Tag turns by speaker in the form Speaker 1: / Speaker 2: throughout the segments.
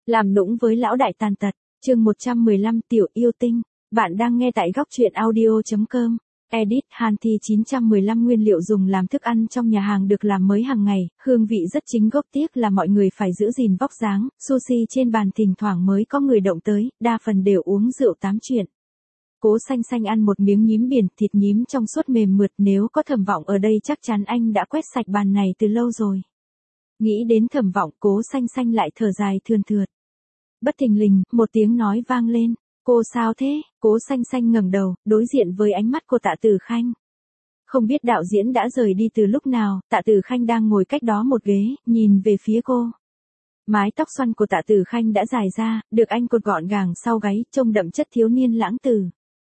Speaker 1: Làm nũng với lão đại tàn tật, chương 115 tiểu yêu tinh, bạn đang nghe tại góc truyện audio.com. Edit Hàn Thi 915 nguyên liệu dùng làm thức ăn trong nhà hàng được làm mới hàng ngày, hương vị rất chính gốc, tiếc là mọi người phải giữ gìn vóc dáng, sushi trên bàn thỉnh thoảng mới có người động tới, đa phần đều uống rượu tám chuyện. Cố Xanh Xanh ăn một miếng nhím biển, thịt nhím trong suốt mềm mượt, nếu có Thẩm Vọng ở đây chắc chắn anh đã quét sạch bàn này từ lâu rồi. Nghĩ đến Thẩm Vọng, Cố Xanh Xanh lại thở dài thườn thượt. Bất thình lình, một tiếng nói vang lên, cô sao thế? Cố Xanh Xanh ngẩng đầu, đối diện với ánh mắt của Tạ Tử Khanh. Không biết đạo diễn đã rời đi từ lúc nào, Tạ Tử Khanh đang ngồi cách đó một ghế, nhìn về phía cô. Mái tóc xoăn của Tạ Tử Khanh đã dài ra, được anh cột gọn gàng sau gáy, trông đậm chất thiếu niên lãng tử.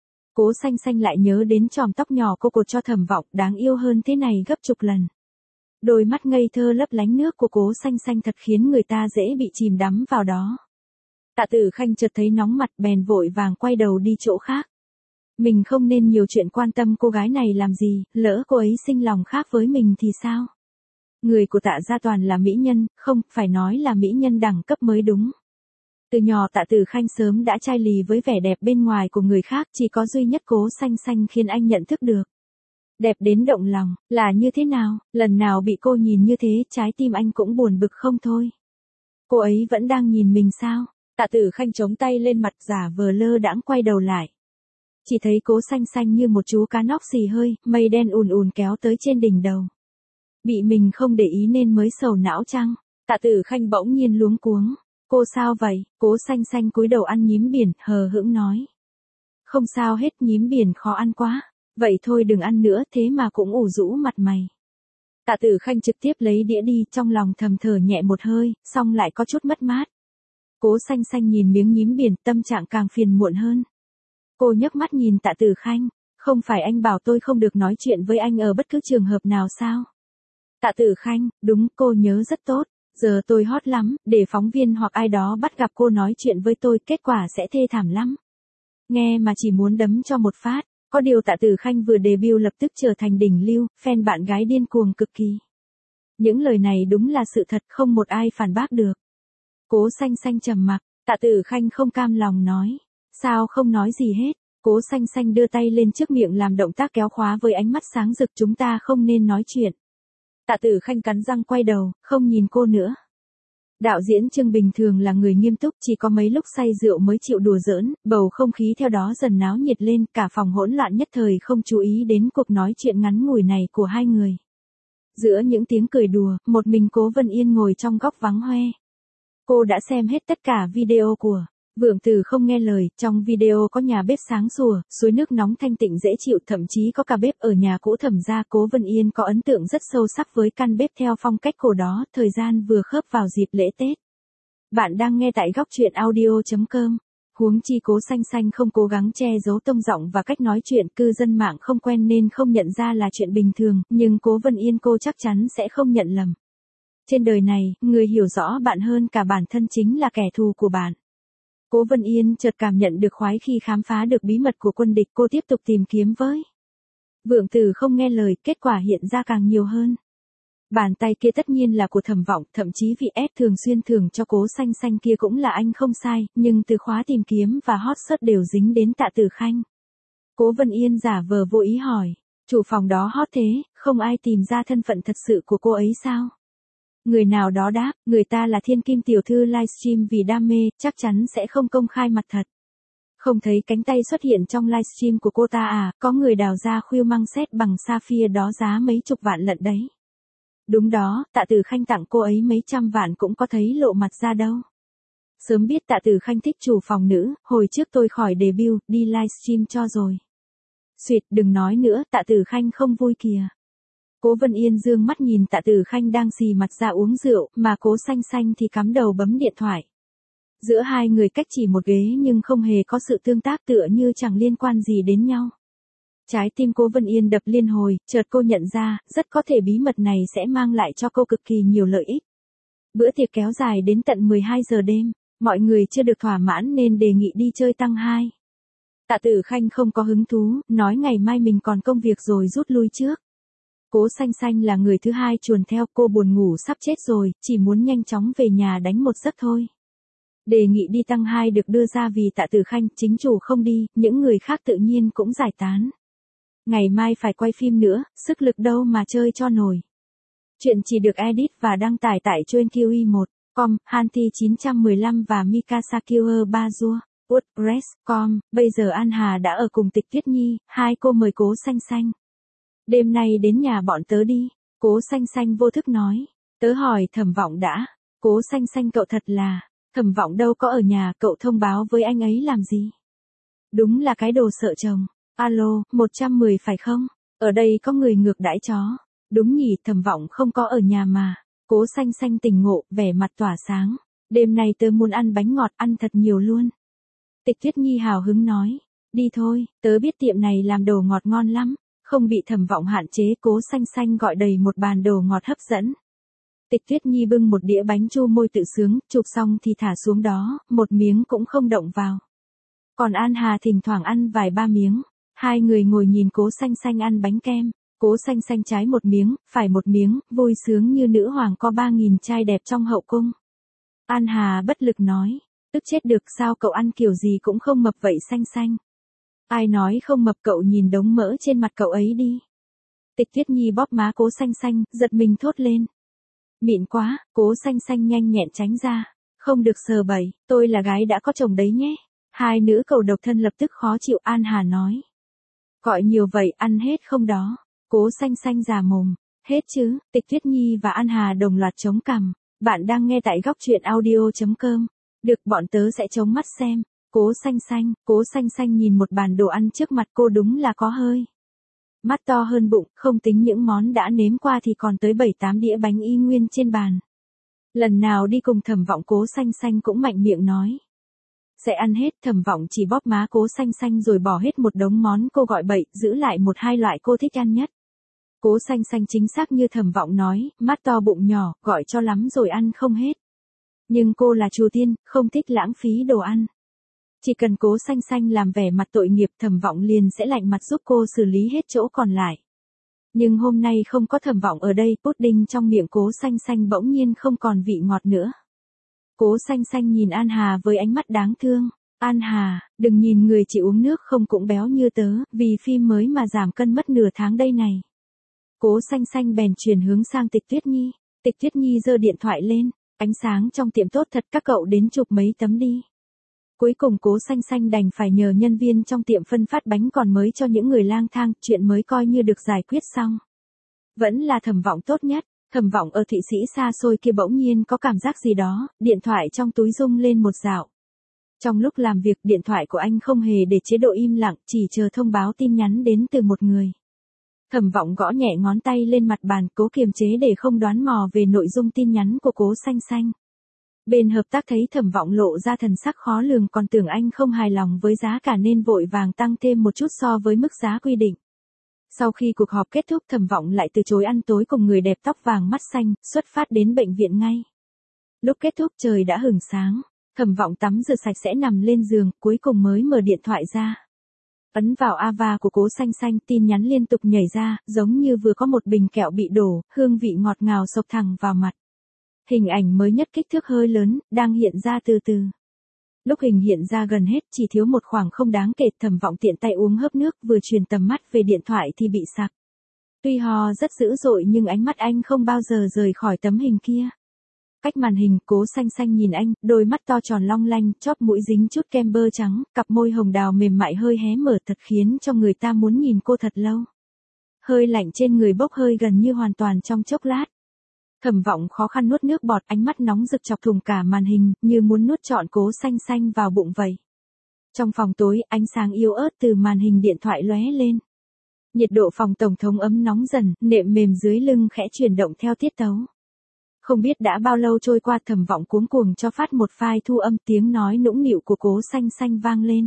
Speaker 1: Cố Xanh Xanh lại nhớ đến chòm tóc nhỏ cô cột cho Thẩm Vọng, đáng yêu hơn thế này gấp chục lần. Đôi mắt ngây thơ lấp lánh nước của Cố Xanh Xanh thật khiến người ta dễ bị chìm đắm vào đó. Tạ Tử Khanh chợt thấy nóng mặt, bèn vội vàng quay đầu đi chỗ khác. Mình không nên nhiều chuyện quan tâm cô gái này làm gì, lỡ cô ấy sinh lòng khác với mình thì sao? Người của Tạ gia toàn là mỹ nhân, không, phải nói là mỹ nhân đẳng cấp mới đúng. Từ nhỏ Tạ Tử Khanh sớm đã chai lì với vẻ đẹp bên ngoài của người khác, chỉ có duy nhất Cố Xanh Xanh khiến anh nhận thức được. Đẹp đến động lòng, là như thế nào, lần nào bị cô nhìn như thế, trái tim anh cũng buồn bực không thôi. Cô ấy vẫn đang nhìn mình sao? Tạ Tử Khanh chống tay lên mặt, giả vờ lơ đãng quay đầu lại. Chỉ thấy Cố Xanh Xanh như một chú cá nóc xì hơi, mây đen ùn ùn kéo tới trên đỉnh đầu. Bị mình không để ý nên mới sầu não chăng? Tạ Tử Khanh bỗng nhiên luống cuống. Cô sao vậy? Cố Xanh Xanh cúi đầu ăn nhím biển, hờ hững nói. Không sao hết, nhím biển khó ăn quá. Vậy thôi đừng ăn nữa, thế mà cũng ủ rũ mặt mày. Tạ Tử Khanh trực tiếp lấy đĩa đi, trong lòng thầm thở nhẹ một hơi, xong lại có chút mất mát. Cố Xanh Xanh nhìn miếng nhím biển, tâm trạng càng phiền muộn hơn. Cô nhấc mắt nhìn Tạ Tử Khanh, không phải anh bảo tôi không được nói chuyện với anh ở bất cứ trường hợp nào sao? Tạ Tử Khanh, đúng, cô nhớ rất tốt, giờ tôi hot lắm, để phóng viên hoặc ai đó bắt gặp cô nói chuyện với tôi, kết quả sẽ thê thảm lắm. Nghe mà chỉ muốn đấm cho một phát, có điều Tạ Tử Khanh vừa debut lập tức trở thành đỉnh lưu, fan bạn gái điên cuồng cực kỳ. Những lời này đúng là sự thật, không một ai phản bác được. Cố Xanh Xanh trầm mặc, Tạ Tử Khanh không cam lòng nói. Sao không nói gì hết? Cố Xanh Xanh đưa tay lên trước miệng làm động tác kéo khóa với ánh mắt sáng rực, chúng ta không nên nói chuyện. Tạ Tử Khanh cắn răng quay đầu, không nhìn cô nữa. Đạo diễn Trương bình thường là người nghiêm túc, chỉ có mấy lúc say rượu mới chịu đùa giỡn, bầu không khí theo đó dần náo nhiệt lên, cả phòng hỗn loạn nhất thời không chú ý đến cuộc nói chuyện ngắn ngủi này của hai người. Giữa những tiếng cười đùa, một mình Cố Vân Yên ngồi trong góc vắng hoe. Cô đã xem hết tất cả video của Vượng Tử không nghe lời, trong video có nhà bếp sáng sủa, suối nước nóng thanh tịnh dễ chịu, thậm chí có cả bếp ở nhà cũ Thẩm gia. Cố Vân Yên có ấn tượng rất sâu sắc với căn bếp theo phong cách cổ đó, thời gian vừa khớp vào dịp lễ Tết. Bạn đang nghe tại góc truyện audio.com. Huống chi Cố Xanh Xanh không cố gắng che giấu tông giọng và cách nói chuyện, cư dân mạng không quen nên không nhận ra là chuyện bình thường, nhưng Cố Vân Yên cô chắc chắn sẽ không nhận lầm. Trên đời này, người hiểu rõ bạn hơn cả bản thân chính là kẻ thù của bạn. Cố Vân Yên chợt cảm nhận được khoái khi khám phá được bí mật của quân địch, cô tiếp tục tìm kiếm với Vượng Tử không nghe lời, kết quả hiện ra càng nhiều hơn. Bàn tay kia tất nhiên là của Thẩm Vọng, thậm chí vị S thường xuyên thưởng cho Cố Xanh Xanh kia cũng là anh không sai, nhưng từ khóa tìm kiếm và hot search đều dính đến Tạ Tử Khanh. Cố Vân Yên giả vờ vô ý hỏi, chủ phòng đó hot thế, không ai tìm ra thân phận thật sự của cô ấy sao? Người nào đó đáp, người ta là thiên kim tiểu thư livestream vì đam mê, chắc chắn sẽ không công khai mặt thật. Không thấy cánh tay xuất hiện trong livestream của cô ta à, có người đào ra khuỷu măng xét bằng sapphire đó giá mấy chục vạn lận đấy. Đúng đó, Tạ Tử Khanh tặng cô ấy mấy trăm vạn cũng có thấy lộ mặt ra đâu. Sớm biết Tạ Tử Khanh thích chủ phòng nữ, hồi trước tôi khỏi debut, đi livestream cho rồi. Xuyệt, đừng nói nữa, Tạ Tử Khanh không vui kìa. Cố Vân Yên dương mắt nhìn Tạ Tử Khanh đang xì mặt ra uống rượu, mà Cố Xanh Xanh thì cắm đầu bấm điện thoại. Giữa hai người cách chỉ một ghế nhưng không hề có sự tương tác, tựa như chẳng liên quan gì đến nhau. Trái tim Cố Vân Yên đập liên hồi, chợt cô nhận ra, rất có thể bí mật này sẽ mang lại cho cô cực kỳ nhiều lợi ích. Bữa tiệc kéo dài đến tận 12 giờ đêm, mọi người chưa được thỏa mãn nên đề nghị đi chơi tăng 2. Tạ Tử Khanh không có hứng thú, nói ngày mai mình còn công việc rồi rút lui trước. Cố Xanh Xanh là người thứ hai chuồn theo, cô buồn ngủ sắp chết rồi, chỉ muốn nhanh chóng về nhà đánh một giấc thôi. Đề nghị đi tăng 2 được đưa ra vì Tạ Tử Khanh, chính chủ không đi, những người khác tự nhiên cũng giải tán. Ngày mai phải quay phim nữa, sức lực đâu mà chơi cho nổi. Chuyện chỉ được edit và đăng tải tại trên QI1.com, Hanti 915 và Mikasa Killer Bazua, WordPress.com. Bây giờ An Hà đã ở cùng Tịch Tuyết Nhi, hai cô mời Cố Xanh Xanh. Đêm nay đến nhà bọn tớ đi, Cố Xanh Xanh vô thức nói. Tớ hỏi Thẩm Vọng đã. Cố Xanh Xanh cậu thật là, Thẩm Vọng đâu có ở nhà, cậu thông báo với anh ấy làm gì? Đúng là cái đồ sợ chồng. Alo, 110 phải không? Ở đây có người ngược đãi chó. Đúng nhỉ, Thẩm Vọng không có ở nhà mà. Cố Xanh Xanh tỉnh ngộ, vẻ mặt tỏa sáng. Đêm nay tớ muốn ăn bánh ngọt, ăn thật nhiều luôn. Tịch Tuyết Nhi hào hứng nói. Đi thôi, tớ biết tiệm này làm đồ ngọt ngon lắm. Không bị Thẩm Vọng hạn chế, Cố Xanh Xanh gọi đầy một bàn đồ ngọt hấp dẫn. Tịch Tuyết Nhi bưng một đĩa bánh chu môi tự sướng, chụp xong thì thả xuống đó, một miếng cũng không động vào. Còn An Hà thỉnh thoảng ăn vài ba miếng. Hai người ngồi nhìn Cố Xanh Xanh ăn bánh kem. Cố Xanh Xanh trái một miếng, phải một miếng, vui sướng như nữ hoàng có 3.000 trai đẹp trong hậu cung. An Hà bất lực nói, tức chết được, sao cậu ăn kiểu gì cũng không mập vậy Xanh Xanh. Ai nói không mập, cậu nhìn đống mỡ trên mặt cậu ấy đi. Tịch Tuyết Nhi bóp má Cố Xanh Xanh, giật mình thốt lên. Mịn quá, Cố Xanh Xanh nhanh nhẹn tránh ra. Không được sờ bẩy, tôi là gái đã có chồng đấy nhé. Hai nữ cầu độc thân lập tức khó chịu. An Hà nói. Gọi nhiều vậy, ăn hết không đó? Cố Xanh Xanh già mồm. Hết chứ. Tịch Tuyết Nhi và An Hà đồng loạt chống cằm. Bạn đang nghe tại góc truyện audio.com. Được, bọn tớ sẽ chống mắt xem. Cố Xanh Xanh nhìn một bàn đồ ăn trước mặt cô, đúng là có hơi. Mắt to hơn bụng, không tính những món đã nếm qua thì còn tới 7-8 đĩa bánh y nguyên trên bàn. Lần nào đi cùng Thẩm Vọng Cố Xanh Xanh cũng mạnh miệng nói. Sẽ ăn hết. Thẩm Vọng chỉ bóp má Cố Xanh Xanh rồi bỏ hết một đống món cô gọi bậy, giữ lại 1-2 loại cô thích ăn nhất. Cố Xanh Xanh chính xác như Thẩm Vọng nói, mắt to bụng nhỏ, gọi cho lắm rồi ăn không hết. Nhưng cô là chủ tiên, không thích lãng phí đồ ăn. Chỉ cần Cố Xanh Xanh làm vẻ mặt tội nghiệp, Thẩm Vọng liền sẽ lạnh mặt giúp cô xử lý hết chỗ còn lại. Nhưng hôm nay không có Thẩm Vọng ở đây, pudding trong miệng Cố Xanh Xanh bỗng nhiên không còn vị ngọt nữa. Cố Xanh Xanh nhìn An Hà với ánh mắt đáng thương. An Hà, đừng nhìn người chỉ uống nước không cũng béo như tớ, vì phim mới mà giảm cân mất nửa tháng đây này. Cố Xanh Xanh bèn chuyển hướng sang Tịch Tuyết Nhi. Tịch Tuyết Nhi giơ điện thoại lên. Ánh sáng trong tiệm tốt thật, các cậu đến chụp mấy tấm đi. Cuối cùng Cố Xanh Xanh đành phải nhờ nhân viên trong tiệm phân phát bánh còn mới cho những người lang thang, chuyện mới coi như được giải quyết xong. Vẫn là Thẩm Vọng tốt nhất. Thẩm Vọng ở Thụy Sĩ xa xôi kia bỗng nhiên có cảm giác gì đó, điện thoại trong túi rung lên một dạo. Trong lúc làm việc, điện thoại của anh không hề để chế độ im lặng, chỉ chờ thông báo tin nhắn đến từ một người. Thẩm Vọng gõ nhẹ ngón tay lên mặt bàn, cố kiềm chế để không đoán mò về nội dung tin nhắn của Cố Xanh Xanh. Bên hợp tác thấy Thẩm Vọng lộ ra thần sắc khó lường, còn tưởng anh không hài lòng với giá cả nên vội vàng tăng thêm một chút so với mức giá quy định. Sau khi cuộc họp kết thúc, Thẩm Vọng lại từ chối ăn tối cùng người đẹp tóc vàng mắt xanh, xuất phát đến bệnh viện ngay. Lúc kết thúc trời đã hửng sáng, Thẩm Vọng tắm rửa sạch sẽ nằm lên giường, cuối cùng mới mở điện thoại ra. Ấn vào Ava của Cố Xanh Xanh, tin nhắn liên tục nhảy ra, giống như vừa có một bình kẹo bị đổ, hương vị ngọt ngào xộc thẳng vào mặt. Hình ảnh mới nhất kích thước hơi lớn, đang hiện ra từ từ. Lúc hình hiện ra gần hết, chỉ thiếu một khoảng không đáng kể, Thẩm Vọng tiện tay uống hớp nước, vừa truyền tầm mắt về điện thoại thì bị sặc. Tuy ho rất dữ dội nhưng ánh mắt anh không bao giờ rời khỏi tấm hình kia. Cách màn hình, Cố Xanh Xanh nhìn anh, đôi mắt to tròn long lanh, chóp mũi dính chút kem bơ trắng, cặp môi hồng đào mềm mại hơi hé mở thật khiến cho người ta muốn nhìn cô thật lâu. Hơi lạnh trên người bốc hơi gần như hoàn toàn trong chốc lát. Thẩm Vọng khó khăn nuốt nước bọt, ánh mắt nóng rực chọc thủng cả màn hình, như muốn nuốt trọn Cố Xanh Xanh vào bụng vậy. Trong phòng tối, ánh sáng yếu ớt từ màn hình điện thoại lóe lên. Nhiệt độ phòng tổng thống ấm nóng dần, nệm mềm dưới lưng khẽ chuyển động theo tiết tấu. Không biết đã bao lâu trôi qua, Thẩm Vọng cuống cuồng cho phát một file thu âm, tiếng nói nũng nịu của Cố Xanh Xanh vang lên.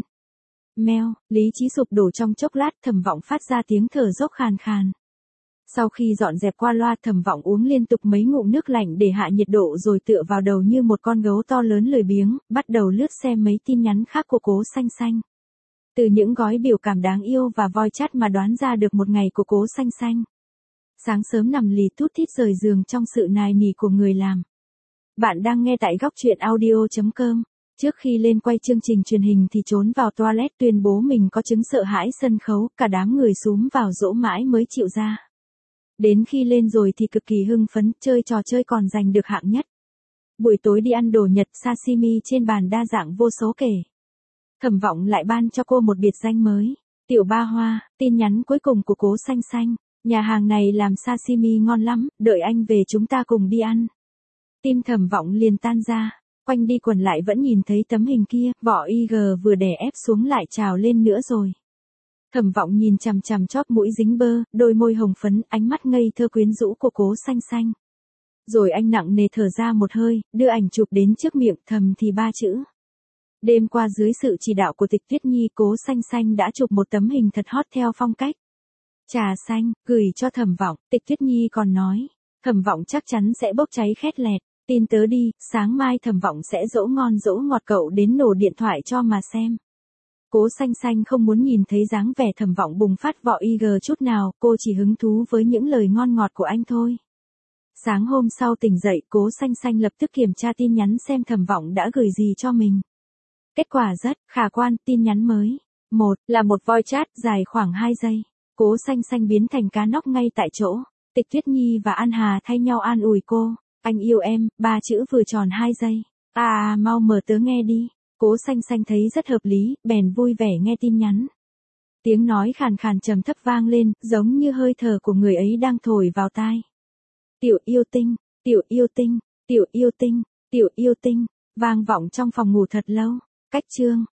Speaker 1: Meo, lý trí sụp đổ trong chốc lát, Thẩm Vọng phát ra tiếng thở dốc khàn khàn. Sau khi dọn dẹp qua loa, Thẩm Vọng uống liên tục mấy ngụm nước lạnh để hạ nhiệt độ rồi tựa vào đầu như một con gấu to lớn lười biếng, bắt đầu lướt xem mấy tin nhắn khác của Cố Xanh Xanh. Từ những gói biểu cảm đáng yêu và voi chát mà đoán ra được một ngày của Cố Xanh Xanh. Sáng sớm nằm lì thút thít rời giường trong sự nài nỉ của người làm. Bạn đang nghe tại góc truyện audio.com. Trước khi lên quay chương trình truyền hình thì trốn vào toilet tuyên bố mình có chứng sợ hãi sân khấu, cả đám người xúm vào dỗ mãi mới chịu ra. Đến khi lên rồi thì cực kỳ hưng phấn, chơi trò chơi còn giành được hạng nhất. Buổi tối đi ăn đồ Nhật sashimi trên bàn đa dạng vô số kể. Thẩm Vọng lại ban cho cô một biệt danh mới. Tiểu Ba Hoa, tin nhắn cuối cùng của Cố Xanh Xanh. Nhà hàng này làm sashimi ngon lắm, đợi anh về chúng ta cùng đi ăn. Tim Thẩm Vọng liền tan ra. Quanh đi quẩn lại vẫn nhìn thấy tấm hình kia, vỏ IG vừa đè ép xuống lại trào lên nữa rồi. Thẩm Vọng nhìn chằm chằm chóp mũi dính bơ, đôi môi hồng phấn, ánh mắt ngây thơ quyến rũ của Cố Xanh Xanh. Rồi anh nặng nề thở ra một hơi, đưa ảnh chụp đến trước miệng, thầm thì ba chữ. Đêm qua dưới sự chỉ đạo của Tịch Tuyết Nhi, Cố Xanh Xanh đã chụp một tấm hình thật hot theo phong cách trà xanh, gửi cho Thẩm Vọng. Tịch Tuyết Nhi còn nói, Thẩm Vọng chắc chắn sẽ bốc cháy khét lẹt. Tin tớ đi, sáng mai Thẩm Vọng sẽ dỗ ngon dỗ ngọt cậu đến nổ điện thoại cho mà xem. Cố Xanh Xanh không muốn nhìn thấy dáng vẻ Thẩm Vọng bùng phát vỏ IG chút nào, cô chỉ hứng thú với những lời ngon ngọt của anh thôi. Sáng hôm sau tỉnh dậy, Cố Xanh Xanh lập tức kiểm tra tin nhắn xem Thẩm Vọng đã gửi gì cho mình. Kết quả rất khả quan, tin nhắn mới. Một là một voice chat dài khoảng 2 giây. Cố Xanh Xanh biến thành cá nóc ngay tại chỗ. Tịch Tuyết Nhi và An Hà thay nhau an ủi cô. Anh yêu em, 3 chữ vừa tròn 2 giây. Mau mở tớ nghe đi. Cố Xanh Xanh thấy rất hợp lý, bèn vui vẻ nghe tin nhắn. Tiếng nói khàn khàn trầm thấp vang lên, giống như hơi thở của người ấy đang thổi vào tai. Tiểu yêu tinh, tiểu yêu tinh, tiểu yêu tinh, tiểu yêu tinh, vang vọng trong phòng ngủ thật lâu. Cách chương